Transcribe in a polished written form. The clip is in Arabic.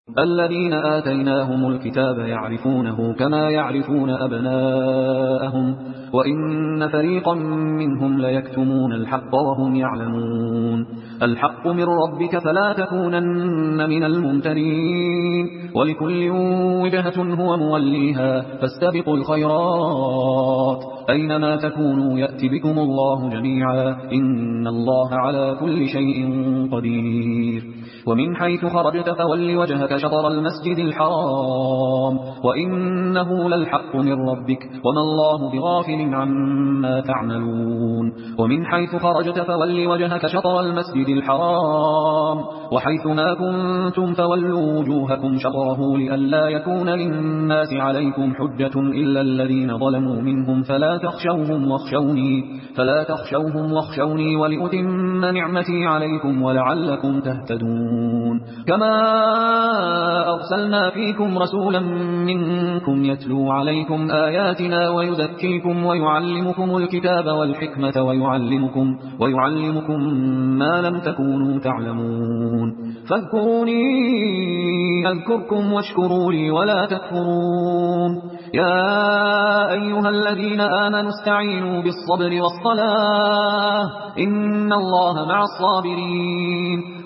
الذين آتيناهم الكتاب يعرفونه كما يعرفون أبناءهم وإن فريقا منهم ليكتمون الحق وهم يعلمون. الحق من ربك فلا تكونن من الممترين، ولكل وجهة هو موليها فاستبقوا الخيرات أينما تكونوا يأتي بكم الله جميعا إن الله على كل شيء قدير. ومن حيث خرجت فول وجهك شطر المسجد الحرام وإنه للحق من ربك وما الله بغافل عما تعملون. ومن حيث خرجت فول وجهك شطر المسجد الحرام وحيث ما كنتم فولوا وجوهكم شطره لئلا يكون للناس عليكم حجة إلا الذين ظلموا منهم فلا تخشوهم واخشوني ولأتم نعمتي عليكم ولعلكم تهتدون. كما أرسلنا فيكم رسولا منكم يتلو عليكم آياتنا ويزكيكم ويعلمكم الكتاب والحكمة ويعلمكم ما لم تكونوا تعلمون. فاذكروني أذكركم واشكروا لي ولا تكفرون. يا أيها الذين آمنوا استعينوا بالصبر والصلاة إن الله مع الصابرين.